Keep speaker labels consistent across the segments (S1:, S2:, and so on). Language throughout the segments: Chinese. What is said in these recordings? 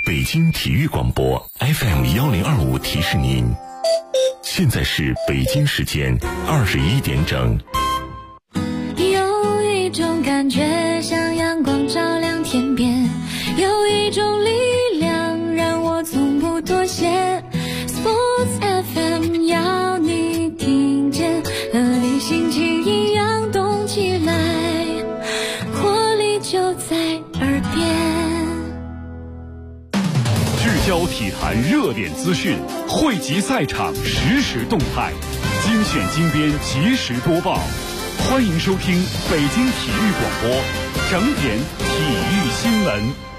S1: 北京体育广播 FM1025提示您，现在是北京时间21点整。
S2: 有一种感觉像阳光照亮天边，有一种力量让我从不妥协。 Sports FM 要你听见，和你心情一样动起来，活力就在耳边。
S3: 聚焦体坛热点资讯，汇集赛场实时动态，精选精编及时播报。欢迎收听北京体育广播整点体育新闻。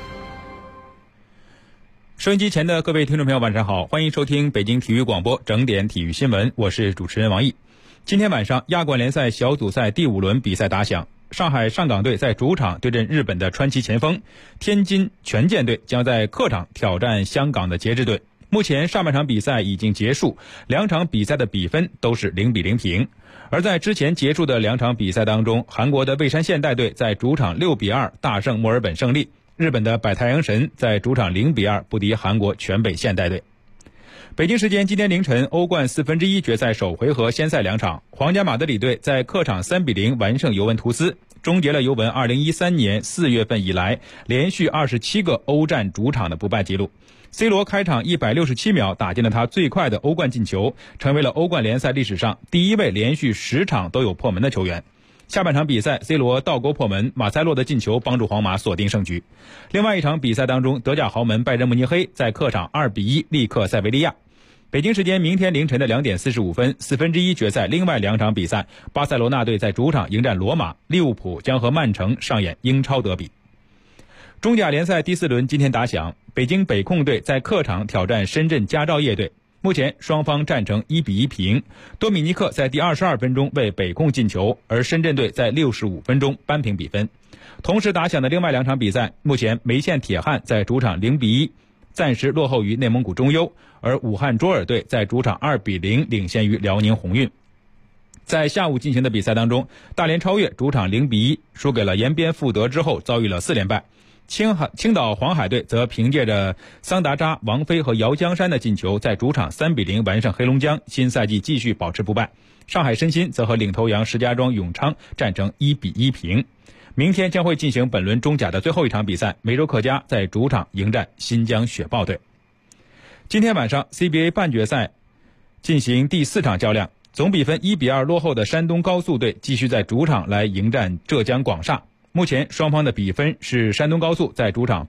S4: 收音机前的各位听众朋友晚上好，欢迎收听北京体育广播整点体育新闻，我是主持人王毅。今天晚上亚冠联赛小组赛第5轮比赛打响，上海上港队在主场对阵日本的川崎前锋，天津权健队将在客场挑战香港的节制队。目前上半场比赛已经结束，两场比赛的比分都是0-0平。而在之前结束的两场比赛当中，韩国的蔚山现代队在主场6-2大胜墨尔本胜利，日本的百太阳神在主场0-2不敌韩国全北现代队。北京时间今天凌晨，欧冠1/4决赛首回合先赛两场，皇家马德里队在客场3-0完胜尤文图斯，终结了尤文2013年4月份以来连续27个欧战主场的不败纪录。C 罗开场167秒打进了他最快的欧冠进球，成为了欧冠联赛历史上第一位连续10场都有破门的球员。下半场比赛 C 罗倒钩破门，马塞洛的进球帮助皇马锁定胜局。另外一场比赛当中，德甲豪门拜仁慕尼黑在客场2-1力克塞维利亚。北京时间明天凌晨的2点45分，1/4决赛另外两场比赛，巴塞罗那队在主场迎战罗马，利物浦将和曼城上演英超德比。中甲联赛第4轮今天打响，北京北控队在客场挑战深圳佳兆业队，目前双方战成1-1平，多米尼克在第22分钟为北控进球，而深圳队在65分钟扳平比分。同时打响的另外两场比赛，目前梅县铁汉在主场0-1暂时落后于内蒙古中优，而武汉卓尔队在主场2-0领先于辽宁宏运。在下午进行的比赛当中，大连超越主场0-1输给了延边富德之后遭遇了4连败，青岛黄海队则凭借着桑达扎、王菲和姚江山的进球，在主场3-0完胜黑龙江，新赛季继续保持不败。上海申鑫则和领头羊石家庄永昌战成1-1平。明天将会进行本轮中甲的最后一场比赛，梅州客家在主场迎战新疆雪豹队。今天晚上 CBA 半决赛进行第4场较量，总比分1-2落后的山东高速队继续在主场来迎战浙江广厦。目前双方的比分是山东高速在主场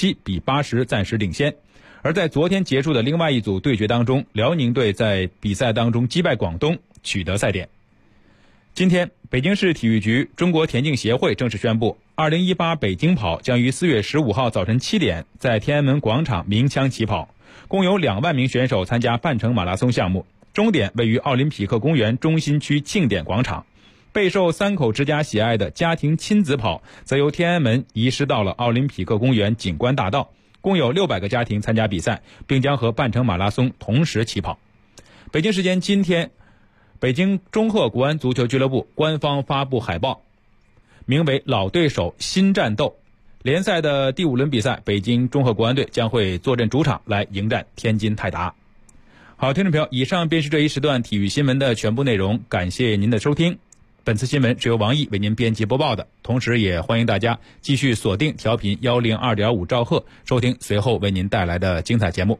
S4: 87-80暂时领先。而在昨天结束的另外一组对决当中，辽宁队在比赛当中击败广东，取得赛点。今天北京市体育局、中国田径协会正式宣布，2018北京跑将于4月15号早晨7点在天安门广场鸣枪起跑，共有2万名选手参加半程马拉松项目，终点位于奥林匹克公园中心区庆典广场。备受三口之家喜爱的家庭亲子跑则由天安门移师到了奥林匹克公园景观大道，共有600个家庭参加比赛，并将和半程马拉松同时起跑。北京时间今天，北京中赫国安足球俱乐部官方发布海报，名为老对手新战斗。联赛的第5轮比赛，北京中赫国安队将会坐镇主场来迎战天津泰达。好，听众朋友，以上便是这一时段体育新闻的全部内容，感谢您的收听。本次新闻是由王毅为您编辑播报的，同时也欢迎大家继续锁定调频102.5兆赫，收听随后为您带来的精彩节目。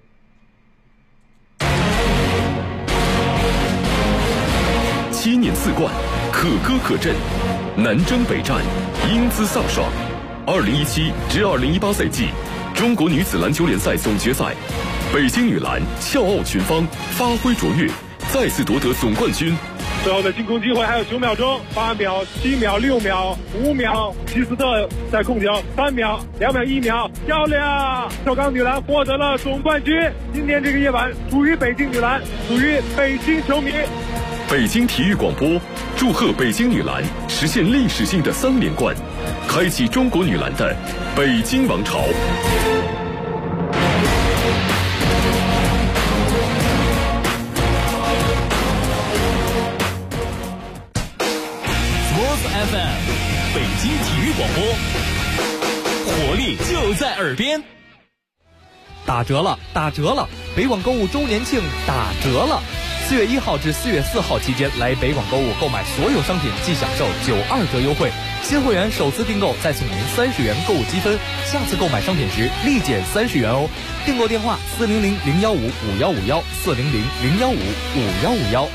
S1: 7年4冠，可歌可阵，南征北战，英姿飒爽。2017至2018赛季中国女子篮球联赛总决赛，北京女篮笑傲群芳，发挥卓越，再次夺得总冠军。
S5: 最后的进攻机会还有9秒钟，8秒、7秒、6秒、5秒，希斯特在控球，3秒、2秒、1秒，漂亮！首钢女篮获得了总冠军。今天这个夜晚属于北京女篮，属于北京球迷。
S1: 北京体育广播祝贺北京女篮实现历史性的3连冠，开启中国女篮的北京王朝。
S6: FM 北京体育广播，活力就在耳边。
S7: 打折了，打折了！北广购物周年庆打折了！4月1号至4月4号期间来北广购物购买所有商品即享受92折优惠，新会员首次订购再送您30元购物积分，下次购买商品时立减30元哦。订购电话400-015-5151 400-015-5151。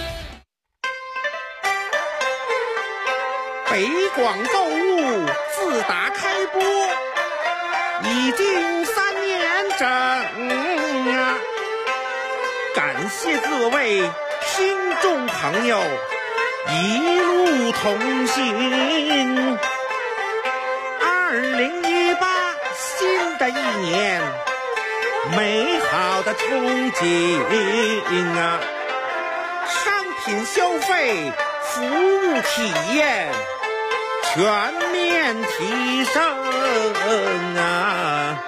S8: 北广购物自打开播已经3年整啊！感谢各位听众朋友一路同行。2018新的一年，美好的憧憬啊！商品消费，服务体验全面提升啊！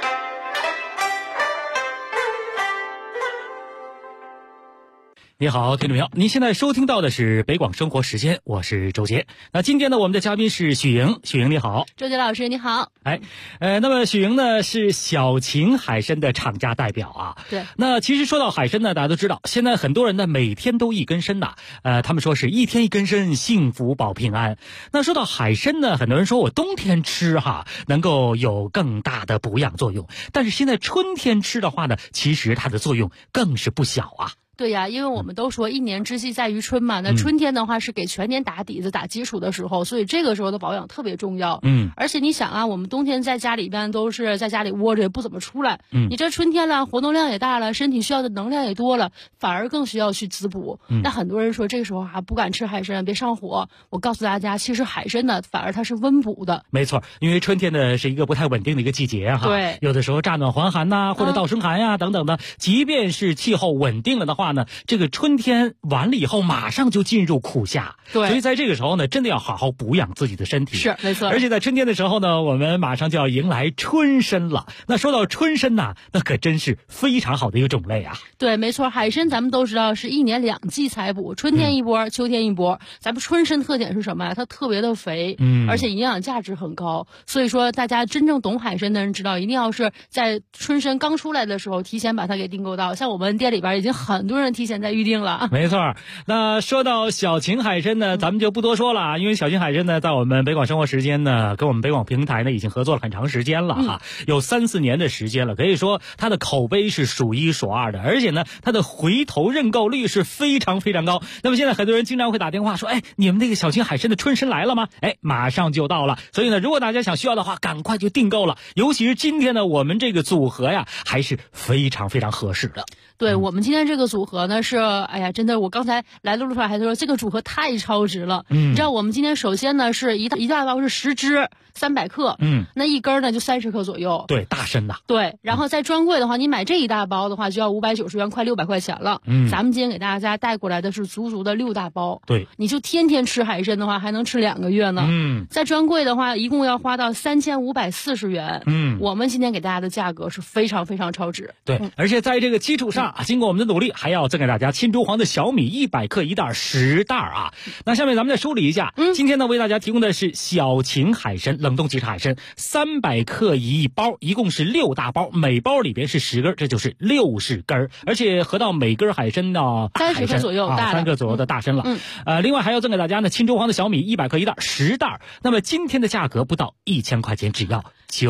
S6: 你好，听众朋友，您现在收听到的是北广生活时间，我是周杰。那今天呢，我们的嘉宾是许莹，许莹你好。
S9: 周杰老师你好。
S6: 那么许莹呢是小秦海参的厂家代表啊。
S9: 对。
S6: 那其实说到海参呢，大家都知道，现在很多人呢每天都一根参呐，他们说是一天一根参，幸福保平安。那说到海参呢，很多人说我冬天吃能够有更大的补养作用，但是现在春天吃的话呢，其实它的作用更是不小啊。
S9: 对呀，因为我们都说一年之计在于春嘛，那春天的话是给全年打底子、打基础的时候，所以这个时候的保养特别重要。而且你想啊，我们冬天在家里边都是在家里窝着，也不怎么出来。你这春天了，活动量也大了，身体需要的能量也多了，反而更需要去滋补。那很多人说这个时候不敢吃海参，别上火。我告诉大家，其实海参呢，反而它是温补的。
S6: 没错，因为春天呢是一个不太稳定的一个季节哈。
S9: 对，
S6: 有的时候乍暖还寒呐，或者倒春寒呀等等的，即便是气候稳定了的话呢，这个春天完了以后，马上就进入酷夏。
S9: 对，
S6: 所以在这个时候呢，真的要好好补养自己的身体。
S9: 是，没错。
S6: 而且在春天的时候呢，我们马上就要迎来春参了。那说到春参呐，那可真是非常好的一个种类啊。
S9: 对，没错，海参咱们都知道是1年2季采补，春天一波，秋天一波。咱们春参特点是什么呀？它特别的肥，而且营养价值很高。所以说，大家真正懂海参的人知道，一定要是在春参刚出来的时候，提前把它给订购到。像我们店里边已经很多人提前在预定了。
S6: 没错，那说到小秦海参呢，咱们就不多说了，因为小秦海参呢，在我们北广生活时间呢，跟我们北广平台呢，已经合作了很长时间了有3-4年的时间了，可以说它的口碑是数1数2的，而且呢，它的回头认购率是非常非常高。那么现在很多人经常会打电话说，你们那个小秦海参的春参来了吗？马上就到了。所以呢，如果大家想需要的话，赶快就订购了。尤其是今天呢，我们这个组合呀，还是非常非常合适的。
S9: 对，我们今天这个组合呢是，真的，我刚才来的路上还说这个组合太超值了。你知道我们今天首先呢是一大包是10只，300克，那一根呢就30克左右。
S6: 对，大参呐。
S9: 对，然后在专柜的话，你买这一大包的话就要590元，快600块钱了。咱们今天给大家带过来的是足足的6大包。
S6: 对，
S9: 你就天天吃海参的话，还能吃2个月呢。在专柜的话，一共要花到3540元。我们今天给大家的价格是非常非常超值。
S6: 对，而且在这个基础上，经过我们的努力，还要赠给大家青珠黄的小米100克1袋10袋啊。那下面咱们再梳理一下，今天呢为大家提供的是小秦海参冷冻即食海参300克一包，一共是6大包，每包里边是10根，这就是60根，而且合到每根海参呢
S9: 30克左右大的，
S6: 3克左右的大参了。另外还要赠给大家呢青珠黄的小米100克1袋10袋。那么今天的价格不到1000块钱，只要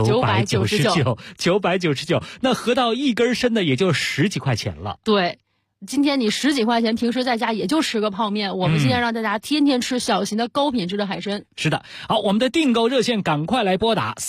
S6: 999，那合到一根参呢也就10几块钱了。
S9: 对，今天你10几块钱，平时在家也就吃个泡面。我们今天让大家天天吃小秦的高品质的海参。
S6: 是的，好，我们的订购热线赶快来拨打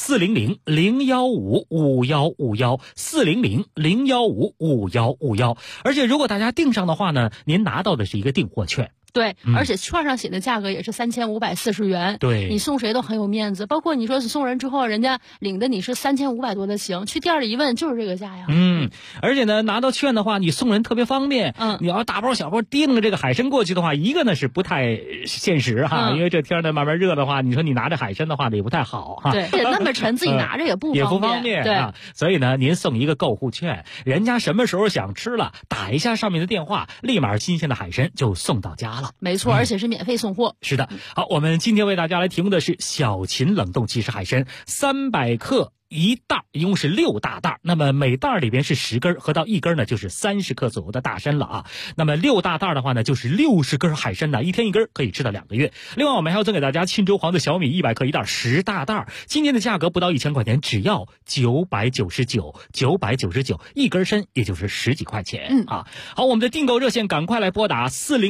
S6: 400-015-5151 400-015-5151。而且如果大家订上的话呢，您拿到的是一个订货券。
S9: 对，而且券上写的价格也是3540元。
S6: 对，
S9: 你送谁都很有面子，包括你说送人之后，人家领的你是3500多的情，去店里一问就是这个价呀。
S6: 而且呢，拿到券的话，你送人特别方便。你要大包小包订了这个海参过去的话，一个呢是不太现实因为这天呢慢慢热的话，你说你拿着海参的话呢也不太好
S9: 对，那么沉，自己拿着也不
S6: 方便。
S9: 对
S6: 所以呢，您送一个购物券，人家什么时候想吃了，打一下上面的电话，立马新鲜的海参就送到家了。
S9: 没错，而且是免费送货。
S6: 是的，好，我们今天为大家来提供的是小秦冷冻即食海参300克一袋一共是6大袋，那么每袋里边是10根，合到1根呢就是30克左右的大参了啊。那么6大袋的话呢，就是60根海参呢，一天1根，可以吃到2个月。另外我们还要赠给大家沁州黄的小米100克一袋10大袋，今天的价格不到1000块钱，只要999，999一根参也就是10几块钱啊。好，我们的订购热线赶快来拨打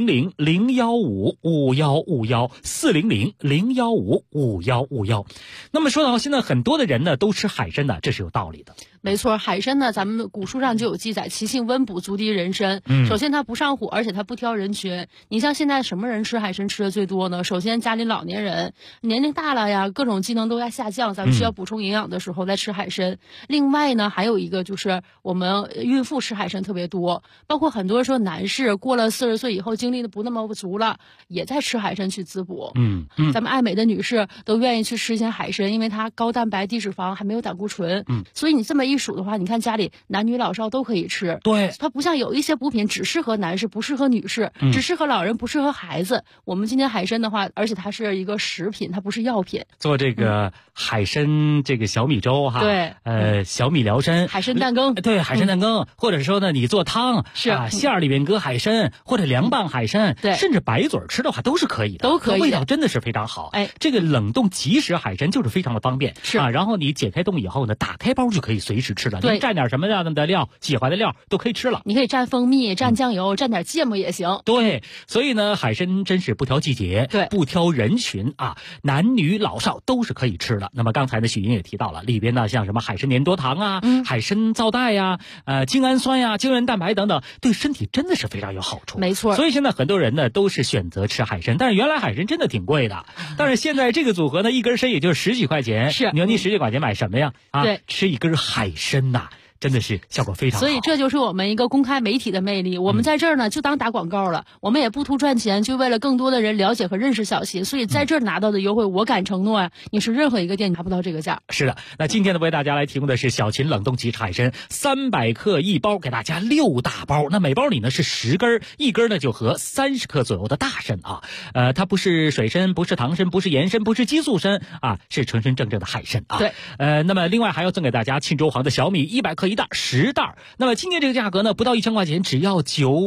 S6: 400-015-5151，400-015-5151。那么说到现在很多的人呢都吃海参呢，这是有道理的。
S9: 没错，海参呢，咱们古书上就有记载，其性温补，足敌人参。首先它不上火，而且它不挑人群。你像现在什么人吃海参吃的最多呢？首先家里老年人，年龄大了呀，各种机能都在下降，咱们需要补充营养的时候再吃海参。另外呢，还有一个就是我们孕妇吃海参特别多，包括很多说男士过了40岁以后精力的不那么足了，也在吃海参去滋补。咱们爱美的女士都愿意去吃一些海参，因为它高蛋白、低脂肪，还没有胆固醇。所以你这么一数的话，你看家里男女老少都可以吃。
S6: 对，
S9: 它不像有一些补品只适合男士不适合女士，只适合老人不适合孩子。我们今天海参的话，而且它是一个食品，它不是药品。
S6: 做这个海参这个小米粥哈，
S9: 对，
S6: 小米辽参，
S9: 海参蛋羹，
S6: 对，海参蛋羹，或者说呢你做汤
S9: 是
S6: 馅儿里边搁海参，或者凉拌海参，
S9: 对，
S6: 甚至白嘴吃的话都是可以的，
S9: 都可以，
S6: 味道真的是非常好。这个冷冻即食海参就是非常的方便，
S9: 是
S6: 然后你解开冻以后呢，打开包就可以随时吃了。
S9: 对，
S6: 你蘸点什么样的料，喜欢的料都可以吃了。
S9: 你可以蘸蜂蜜，蘸酱油，蘸点芥末也行。
S6: 对，所以呢，海参真是不挑季节，
S9: 对，
S6: 不挑人群啊，男女老少都是可以吃的。那么刚才呢，许莹也提到了里边呢，像什么海参粘多糖啊，海参皂带呀，精氨酸呀，胶原蛋白等等，对身体真的是非常有好处。
S9: 没错。
S6: 所以现在很多人呢都是选择吃海参，但是原来海参真的挺贵的，但是现在这个组合呢，一根参也就是10几块钱。
S9: 是，
S6: 你说你10几块钱买什么呀？
S9: 对，
S6: 吃一根海参呐。真的是效果非常好，
S9: 所以这就是我们一个公开媒体的魅力。我们在这儿呢就当打广告了，我们也不图赚钱，就为了更多的人了解和认识小秦。所以在这儿拿到的优惠，我敢承诺啊，你是任何一个店拿不到这个价。
S6: 是的，那今天呢为大家来提供的是小秦冷冻即食海参300克一包，给大家6大包。那每包里呢是10根，一根呢就合30克左右的大参啊。它不是水参，不是糖参，不是盐参，不是激素参啊，是纯纯正正的海参啊。
S9: 对，
S6: 那么另外还要赠给大家沁州黄的小米100克一袋10袋。那么今天这个价格呢，不到1000块钱，只要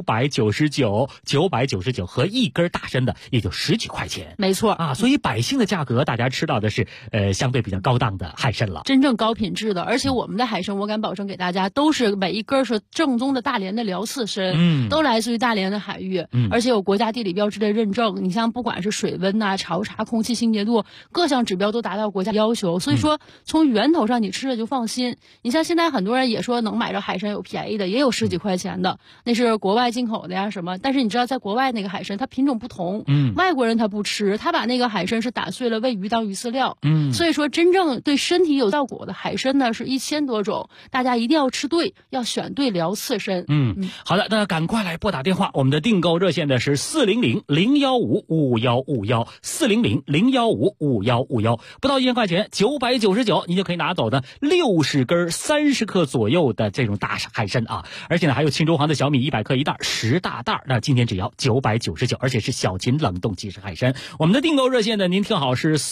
S6: 999，999和一根大参的也就10几块钱。
S9: 没错
S6: 啊，所以百姓的价格，大家吃到的是相对比较高档的海参了，
S9: 真正高品质的。而且我们的海参，我敢保证给大家都是每一根是正宗的大连的辽刺参，都来自于大连的海域，而且有国家地理标志的认证。你像不管是水温呐、潮茶、空气清洁度，各项指标都达到国家要求。所以说从源头上你吃了就放心。你像现在很多人也说能买着海参有便宜的，也有10几块钱的，那是国外进口的呀什么。但是你知道在国外那个海参它品种不同，外国人他不吃，他把那个海参是打碎了喂鱼当鱼饲料，所以说真正对身体有效果的海参呢是1000多种，大家一定要吃对，要选对辽刺参。
S6: 好的，那赶快来拨打电话，我们的订购热线呢是400-015-5151，400-015-5151，不到1000块钱，999你就可以拿走的60根30克左右的这种大海参啊，而且呢还有沁州黄的小米100克一袋10大袋，那今天只要999，而且是小秦冷冻即食海参。我们的订购热线呢，您听好是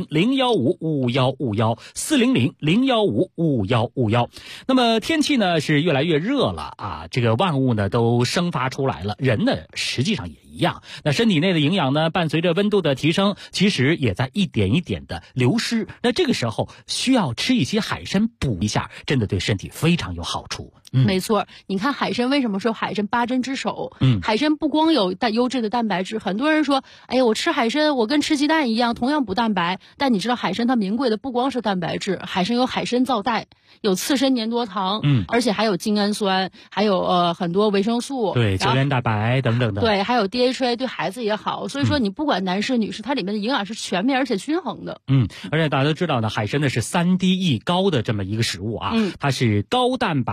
S6: 400-015-5151，400-015-5151。那么天气呢是越来越热了啊，这个万物呢都生发出来了，人呢实际上也一样。那身体内的营养呢，伴随着温度的提升，其实也在一点一点的流失。那这个时候需要吃一些海参补一下，真的对身体非常有好处。
S9: 没错，你看海参为什么说海参8珍之首？海参不光有优质的蛋白质，很多人说，哎呀，我吃海参，我跟吃鸡蛋一样，同样补蛋白。但你知道海参它名贵的不光是蛋白质，海参有海参皂带，有刺参粘多糖，而且还有精氨酸，还有很多维生素，
S6: 对，胶原蛋白等等的，
S9: 对，还有 DHA， 对孩子也好。所以说你不管男士女士，它里面的营养是全面而且均衡的。
S6: 而且大家都知道呢，海参呢是3D 高的这么一个食物啊，它是高蛋白、低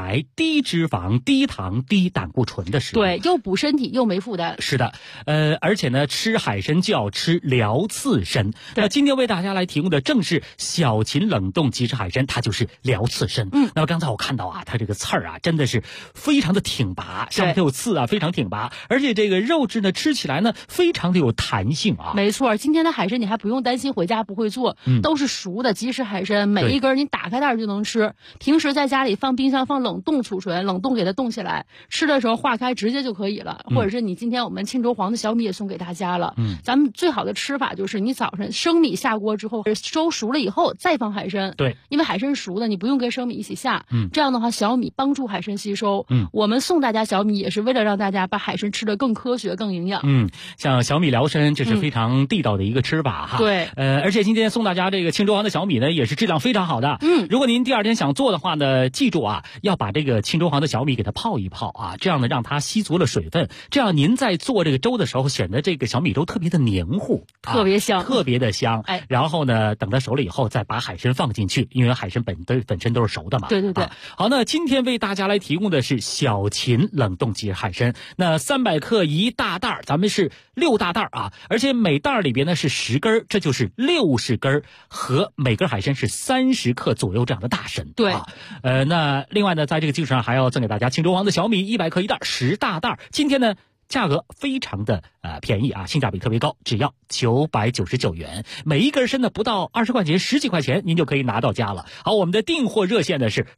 S6: 低脂肪、低糖、低胆固醇的食物。
S9: 对，又补身体又没负担。
S6: 是的，而且呢，吃海参就要吃辽刺参。那今天为大家来提供的正是小秦冷冻即食海参，它就是辽刺参。那么刚才我看到啊，它这个刺儿啊，真的是非常的挺拔，上面有刺啊，非常挺拔，而且这个肉质呢，吃起来呢，非常的有弹性啊。
S9: 没错，今天的海参你还不用担心回家不会做，都是熟的即食海参，每一根你打开袋就能吃。平时在家里放冰箱放冷冻储存，冷冻给它冻起来，吃的时候化开直接就可以了。或者是你今天我们沁州黄的小米也送给大家了。咱们最好的吃法就是你早上生米下锅之后收熟了以后再放海参。
S6: 对，
S9: 因为海参熟的你不用跟生米一起下。这样的话小米帮助海参吸收。我们送大家小米也是为了让大家把海参吃得更科学更营养。
S6: 像小米辽参这是非常地道的一个吃法哈。
S9: 对，
S6: 而且今天送大家这个沁州黄的小米呢，也是质量非常好的。如果您第二天想做的话呢，记住啊，要把这个沁州黄的小米给它泡一泡啊，这样呢让它吸足了水分，这样您在做这个粥的时候，显得这个小米粥特别的黏糊，
S9: 特别香，
S6: 特别的香。然后呢，等它熟了以后，再把海参放进去，因为海参本身都是熟的嘛。
S9: 对。
S6: 好，那今天为大家来提供的是小秦冷冻即食海参，那300克一大袋，咱们是6大袋啊，而且每袋里边呢是10根，这就是60根，和每根海参是30克左右这样的大参。
S9: 对，
S6: 那另外呢，在这个基础上还要赠给大家沁州黄的小米100克一袋，10大袋。今天呢，价格非常的便宜啊，性价比特别高，只要999元，每一根参呢不到20块钱，10几块钱您就可以拿到家了。好，我们的订货热线呢是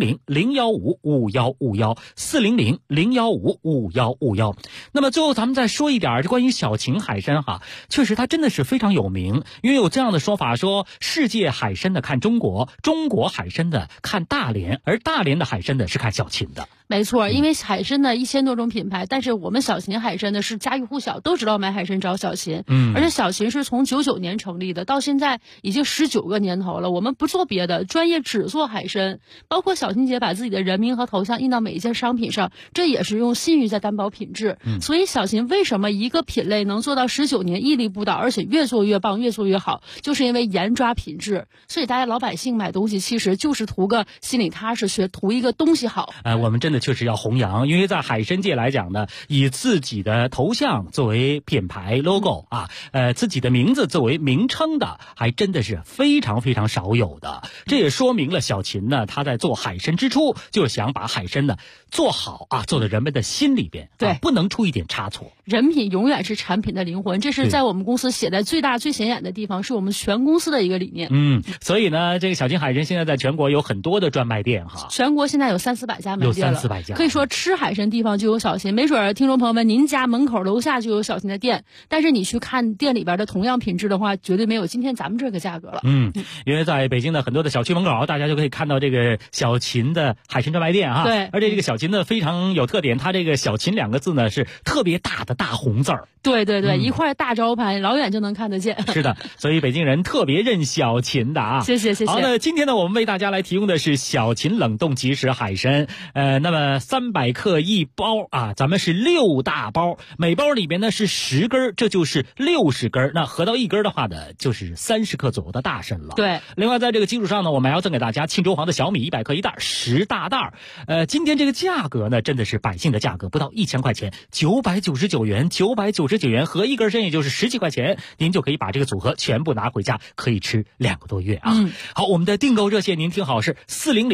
S6: 400-015-5151，400-015-5151。那么最后咱们再说一点关于小秦海参哈，确实它真的是非常有名，因为有这样的说法说，世界海参的看中国，中国海参的看大连，而大连的海参的是看小秦的。
S9: 没错，因为海参呢1000多种品牌，但是我们小秦海参呢是家喻户晓，都知道买海参找小秦。而且小秦是从99年成立的，到现在已经19个年头了。我们不做别的，专业只做海参，包括小秦姐把自己的人名和头像印到每一件商品上，这也是用信誉在担保品质。所以小秦为什么一个品类能做到19年屹立不倒，而且越做越棒，越做越好，就是因为严抓品质。所以大家老百姓买东西其实就是图个心里踏实，图一个东西好。
S6: 我们真的确实要弘扬，因为在海参界来讲呢，以自己的头像作为品牌 logo 自己的名字作为名称的，还真的是非常非常少有的。这也说明了小秦呢，他在做海参之初就想把海参呢做好啊，做到人们的心里边，
S9: 对，
S6: 不能出一点差错。
S9: 人品永远是产品的灵魂，这是在我们公司写在最大最显眼的地方，是我们全公司的一个理念。
S6: 所以呢，这个小秦海参现在在全国有很多的专卖店哈，
S9: 全国现在有300-400家门店了，
S6: 有300-400家，
S9: 可以说吃海参地方就有小秦。没准听众朋友们，您家门口楼下就有小秦的店，但是你去看店里边的同样品质的话，绝对没有今天咱们这个价格了。
S6: 因为在北京的很多的小区门口，大家就可以看到这个小秦的海参专卖店啊。
S9: 对，
S6: 而且这个小秦呢非常有特点，它这个小秦2个字呢是特别大的大红字儿。
S9: 对，一块大招牌，老远就能看得见。
S6: 是的，所以北京人特别认小秦的啊。
S9: 谢谢。
S6: 好，那今天呢，我们为大家来提供的是小秦冷冻即食海参，那么300克一包啊，咱们是6大包，每包里边呢是10根，这就是60根，那合到1根的话呢，就是30克左右的大参了。
S9: 对，
S6: 另外在这个基础上呢，我们还要赠给大家沁州黄的小米100克一袋，10大袋。今天这个价格呢，真的是百姓的价格，不到1000块钱，999元，999元，合1根参也就是10几块钱，您就可以把这个组合全部拿回家，可以吃2个多月啊。好，我们的订购热线您听好是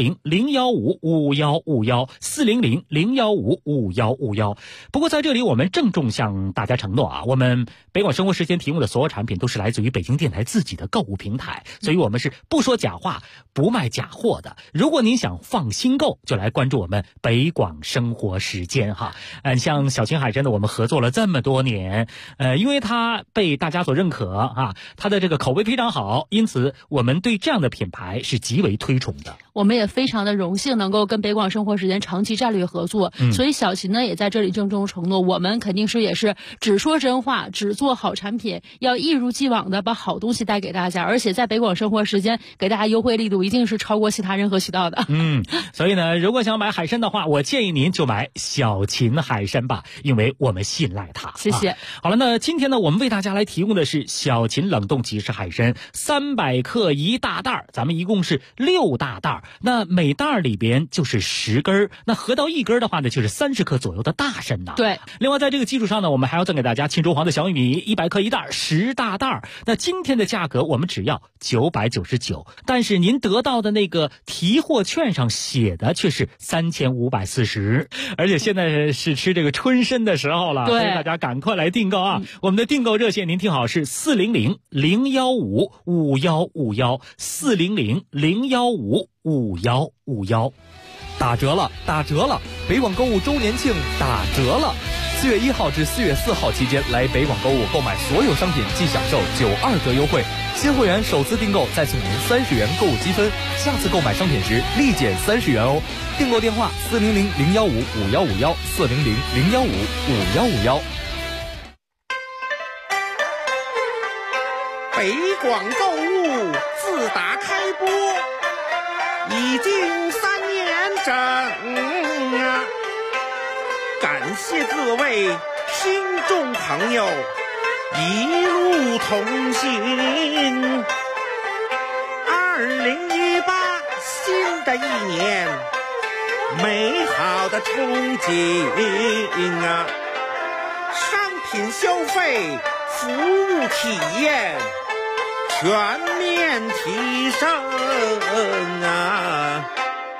S6: 400-015-5151，400-015-5151。不过在这里我们郑重向大家承诺啊，我们北广生活时间提供的所有产品都是来自于北京电台自己的购物平台，所以我们是不说假话，不卖假货的。如果您想放心购，就来关注我们北广生活时间哈。像小秦海参的我们合作了这么多年，因为它被大家所认可啊，它的这个口碑非常好，因此我们对这样的品牌是极为推崇的。
S9: 我们也非常的荣幸能够跟北广生活时间长期战略合作，所以小秦呢也在这里郑重承承诺，我们肯定是也是只说真话，只做好产品，要一如既往的把好东西带给大家，而且在北广生活时间给大家优惠力度一定是超过其他任何渠道的。
S6: 所以呢，如果想买海参的话，我建议您就买小秦海参吧，因为我们信赖它。
S9: 谢谢。
S6: 好了，那今天呢，我们为大家来提供的是小秦冷冻即食海参，300克一大袋，咱们一共是6大袋，那每袋里边就是10根，那合到1根的话呢，就是30克左右的大参呐。
S9: 对。
S6: 另外在这个基础上呢，我们还要赠给大家青州黄的小玉米100克一袋，10大袋。那今天的价格我们只要999，但是您得到的那个提货券上写的却是3540，而且现在是吃这个春参的时候了，所以大家赶快来订购啊！我们的订购热线您听好，是400-015-515，400-015-515，
S7: 打折了，打折了！北广购物周年庆打折了！4月1号至4月4号期间来北广购物购买所有商品即享受92折优惠，新会员首次订购再送您30元购物积分，下次购买商品时立减30元哦。订购电话400-015-5151，400-015-5151。
S8: 北广购物自打开播已经3年整啊！感谢各位听众朋友一路同行。2018新的一年，美好的憧憬啊！商品消费，服务体验全面提升啊！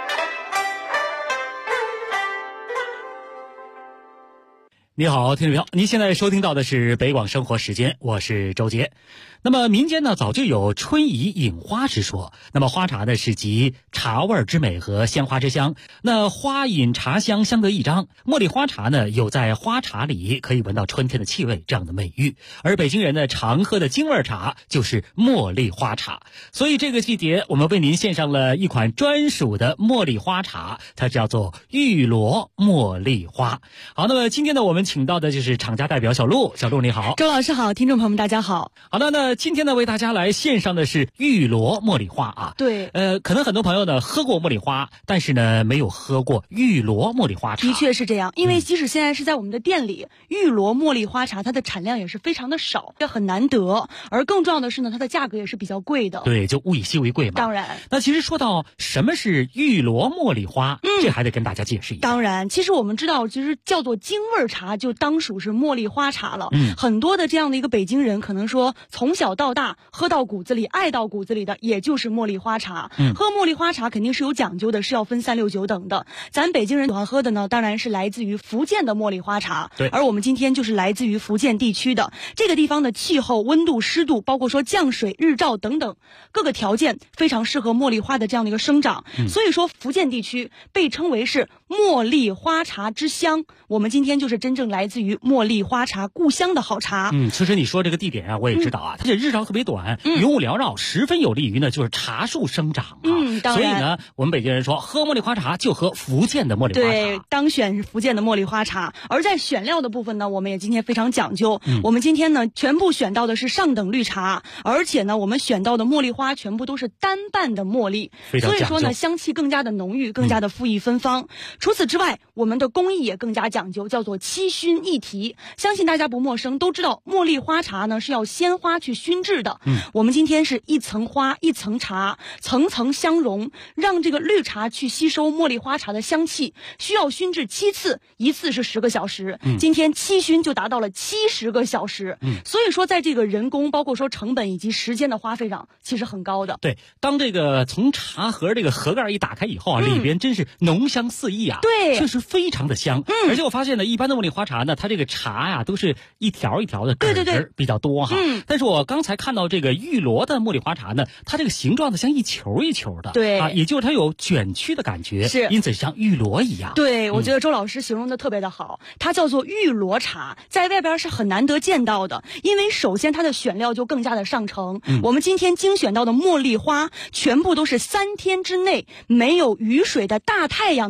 S6: 你好，听众朋友，您现在收听到的是北广生活时间，我是周杰。那么民间呢早就有春怡饮花之说，那么花茶呢是集茶味之美和鲜花之香，那花饮茶香相得益彰。茉莉花茶呢有在花茶里可以闻到春天的气味这样的美誉，而北京人呢常喝的京味茶就是茉莉花茶，所以这个季节我们为您献上了一款专属的茉莉花茶，它叫做玉罗茉莉花。好，那么今天呢我们请到的就是厂家代表小陆，小陆你好。
S10: 周老师好，听众朋友们大家好。
S6: 好的，那今天呢为大家来献上的是玉罗茉莉花啊。
S10: 对，
S6: 可能很多朋友呢喝过茉莉花，但是呢没有喝过玉罗茉莉花茶。
S10: 的确是这样，因为即使现在是在我们的店里，玉罗茉莉花茶它的产量也是非常的少，也很难得，而更重要的是呢，它的价格也是比较贵的。
S6: 对，就物以稀为贵嘛。
S10: 当然，
S6: 那其实说到什么是玉罗茉莉花，这还得跟大家解释一下。
S10: 当然，其实我们知道，其实叫做京味茶就当属是茉莉花茶了。很多的这样的一个北京人，可能说从小到大喝到骨子里、爱到骨子里的，也就是茉莉花茶。喝茉莉花茶肯定是有讲究的，是要分3、6、9等的。咱北京人喜欢喝的呢，当然是来自于福建的茉莉花茶。
S6: 对，
S10: 而我们今天就是来自于福建地区的这个地方的气候、温度、湿度，包括说降水、日照等等各个条件，非常适合茉莉花的这样的一个生长。所以说，福建地区被称为是茉莉花茶之乡。我们今天就是真正来自于茉莉花茶故乡的好茶。
S6: 其实你说这个地点啊，我也知道啊，它这日照特别短，云雾缭绕，十分有利于呢就是茶树生长啊。
S10: 当然，
S6: 所以呢，我们北京人说喝茉莉花茶就喝福建的茉莉花茶。
S10: 对，当选是福建的茉莉花茶。而在选料的部分呢，我们也今天非常讲究。我们今天呢全部选到的是上等绿茶，而且呢我们选到的茉莉花全部都是单瓣的茉莉，所以说呢香气更加的浓郁，更加的馥郁芬芳。除此之外，我们的工艺也更加讲究，叫做七熏一提。相信大家不陌生，都知道茉莉花茶呢是要鲜花去熏制的。我们今天是一层花一层茶，层层相融，让这个绿茶去吸收茉莉花茶的香气，需要熏制7次，一次是10个小时。今天7熏就达到了70个小时。所以说在这个人工包括说成本以及时间的花费上其实很高的。
S6: 对，当这个从茶盒这个盒盖一打开以后啊，里边真是浓香四溢啊。
S10: 对，
S6: 确实非常的香。而且我发现呢，一般的茉莉花茶呢，它这个茶呀都是一条一条的根儿比较多哈。但是我刚才看到这个玉罗的茉莉花茶呢，它这个形状呢像一球一球的。
S10: 对
S6: 啊，也就是它有卷曲的感觉，
S10: 是，
S6: 因此像玉罗一样。
S10: 对，我觉得周老师形容的特别的好，它叫做玉罗茶，在外边是很难得见到的，因为首先它的选料就更加的上乘。我们今天精选到的茉莉花全部都是3天之内没有雨水的大太阳的正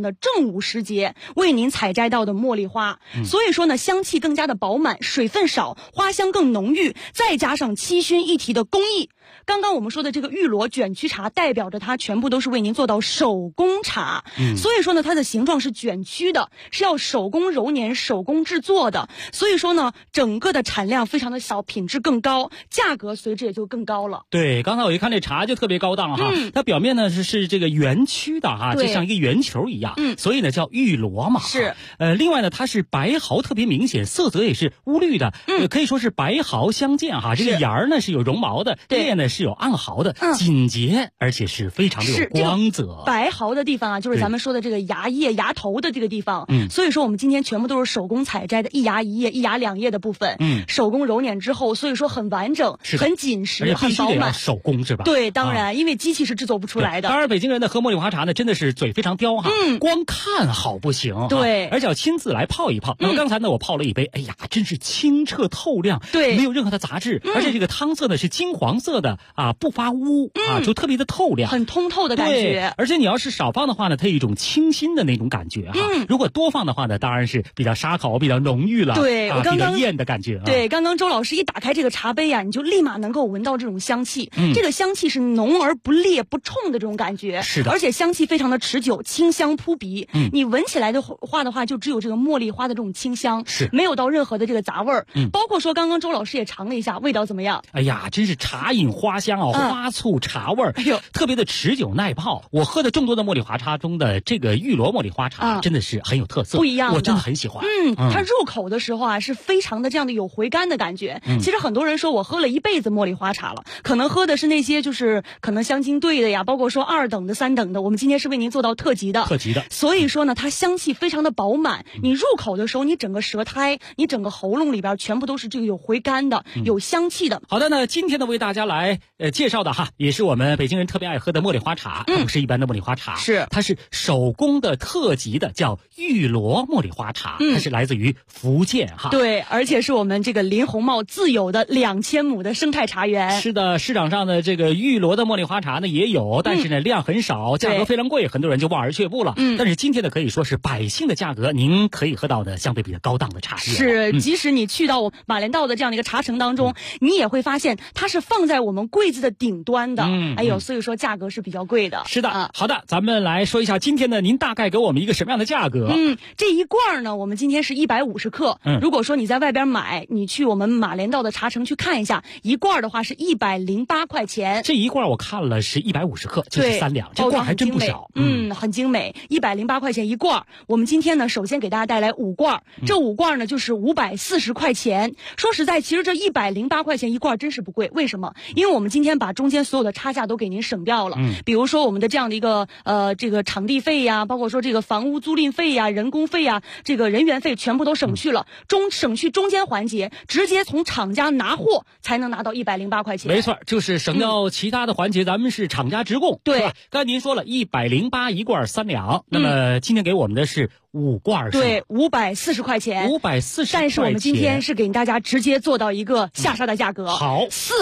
S10: 50节为您采摘到的茉莉花，所以说呢，香气更加的饱满，水分少，花香更浓郁，再加上七熏一提的工艺。刚刚我们说的这个玉螺卷曲茶，代表着它全部都是为您做到手工茶，所以说呢，它的形状是卷曲的，是要手工揉捻、手工制作的，所以说呢，整个的产量非常的小，品质更高，价格随之也就更高了。
S6: 对，刚才我一看这茶就特别高档哈，它表面呢是这个圆曲的哈，就像一个圆球一样，所以呢叫玉螺嘛。
S10: 是，
S6: 另外呢，它是白毫特别明显，色泽也是乌绿的，可以说是白毫相间哈。这个芽儿呢是有绒毛的，叶呢是有暗毫的，紧结，而且是非常的有光泽。
S10: 这个白毫的地方啊，就是咱们说的这个芽叶、芽头的这个地方。所以说我们今天全部都是手工采摘的，一芽一叶、一芽两叶的部分，手工揉捻之后，所以说很完整、很紧实、很饱满。
S6: 手工是吧？
S10: 对，当然，因为机器是制作不出来的。
S6: 当然，北京人的喝茉莉花茶呢，真的是嘴非常刁哈，光看好不行，
S10: 对，
S6: 而且要亲自来泡一泡。那么刚才呢，我泡了一杯，哎呀，真是清澈透亮，
S10: 对，
S6: 没有任何的杂质，而且这个汤色呢是金黄色的啊，不发乌啊，就特别的透亮，
S10: 很通透的感觉。
S6: 而且你要是少放的话呢，它有一种清新的那种感觉哈。如果多放的话呢，当然是比较沙口、比较浓郁了，
S10: 对，我刚刚
S6: 比较艳的感觉。
S10: 对，刚刚周老师一打开这个茶杯啊，你就立马能够闻到这种香气。这个香气是浓而不烈不冲的这种感觉，
S6: 是的，
S10: 而且香气非常的持久，清香扑鼻。你闻起来的话，就只有这个茉莉花的这种清香，
S6: 是
S10: 没有到任何的这个杂味儿。包括说刚刚周老师也尝了一下，味道怎么样？
S6: 哎呀，真是茶饮花香啊，花醋茶味儿，哎呦，特别的持久耐泡。我喝的众多的茉莉花茶中的这个玉螺茉莉花茶，真的是很有特色，
S10: 不一样的，
S6: 我真的很喜欢。
S10: 它入口的时候啊，是非常的这样的有回甘的感觉。其实很多人说我喝了一辈子茉莉花茶了，可能喝的是那些就是可能香精兑的呀，包括说2等的、3等的，我们今天是为您做到特级的。所以说呢，它香气非常的饱满。你入口的时候，你整个舌苔、你整个喉咙里边全部都是这个有回甘的、有香气的。
S6: 好的，那今天呢为大家来介绍的哈，也是我们北京人特别爱喝的茉莉花茶，它不是一般的茉莉花茶，它是手工的特级的，叫玉螺茉莉花茶，它是来自于福建哈。
S10: 对，而且是我们这个林红茂自有的2000亩的生态茶园。
S6: 是的，市场上的这个玉螺的茉莉花茶呢也有，但是呢量很少，价格非常贵，很多人就望而却步了。但是今天呢可以说是百姓的价格，您可以喝到的相对比较高档的茶叶。
S10: 是，即使你去到马连道的这样的一个茶城当中，你也会发现它是放在我们柜子的顶端的。哎呦，所以说价格是比较贵的。
S6: 是的，好的，咱们来说一下今天呢，您大概给我们一个什么样的价格？
S10: 这一罐呢，我们今天是150克。如果说你在外边买，你去我们马连道的茶城去看一下，一罐的话是108块钱。
S6: 这一罐我看了是150克，就是3两，这罐还真不少。
S10: 很精美，108块钱一罐。我们今天呢，首先给大家带来5罐，这5罐呢就是540块钱。说实在，其实这108块钱一罐真是不贵。为什么？因为我们今天把中间所有的差价都给您省掉了。比如说我们的这样的一个这个场地费呀，包括说这个房屋租赁费呀、人工费呀、这个人员费全部都省去了，省去中间环节，直接从厂家拿货才能拿到108块钱。
S6: 没错，就是省掉其他的环节，咱们是厂家直供。对，刚才您说了108一罐3两，那么今天给我们的是5罐，
S10: 对，540块钱
S6: ，540块钱。
S10: 但是我们今天是给大家直接做到一个下杀的价格，
S6: 好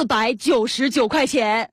S10: ，499块钱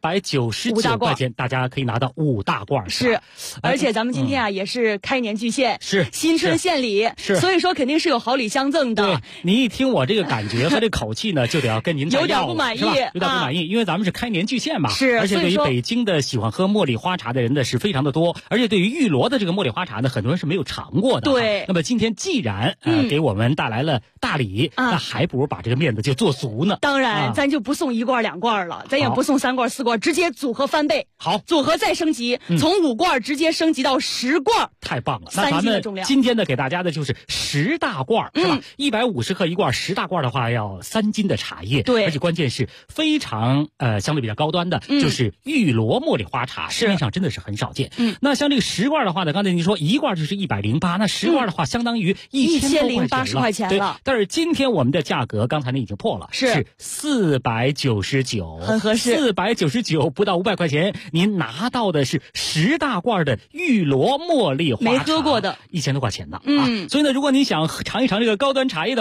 S6: ，499块钱，大家可以拿到5大罐。
S10: 是，而且咱们今天啊也是开年巨献，
S6: 是
S10: 新春献礼，
S6: 是，
S10: 所以说肯定是有好礼相赠的。
S6: 对，您一听我这个感觉和这口气呢，就得要跟您
S10: 有点不满意，
S6: 有点不满意，因为咱们是开年巨献嘛，
S10: 是，
S6: 而且对于北京的喜欢喝茉莉花茶的人呢是非常的多，而且对于玉螺的这个茉莉花茶呢，很多人是没有尝过的。
S10: 对，
S6: 那么今天既然给我们带来了大礼，那还不如把这个面子就做足呢。
S10: 当然，咱就不送1罐2罐了，咱也不送3罐4罐，直接组合翻倍。
S6: 好，
S10: 组合再升级，从5罐直接升级到10罐，
S6: 太棒了！
S10: 那咱们
S6: 今天呢给大家的就是10大罐，是吧？150克一罐，10大罐的话要3斤的茶叶，
S10: 对，
S6: 而且关键是非常相对比较高端的，就是玉螺茉莉花茶，市面上真的是很少见。那像这个10罐的话呢，刚才您说一罐就是108，那10罐的话相当于1080
S10: 块钱了。
S6: 对，但是今天我们的价格刚才您已经破了，是499，
S10: 很合适
S6: ，499不到500块钱，您拿到的是10大罐的玉螺茉莉花茶，
S10: 没喝过的
S6: 1000多块钱的啊。所以呢，如果您想尝一尝这个高端茶叶的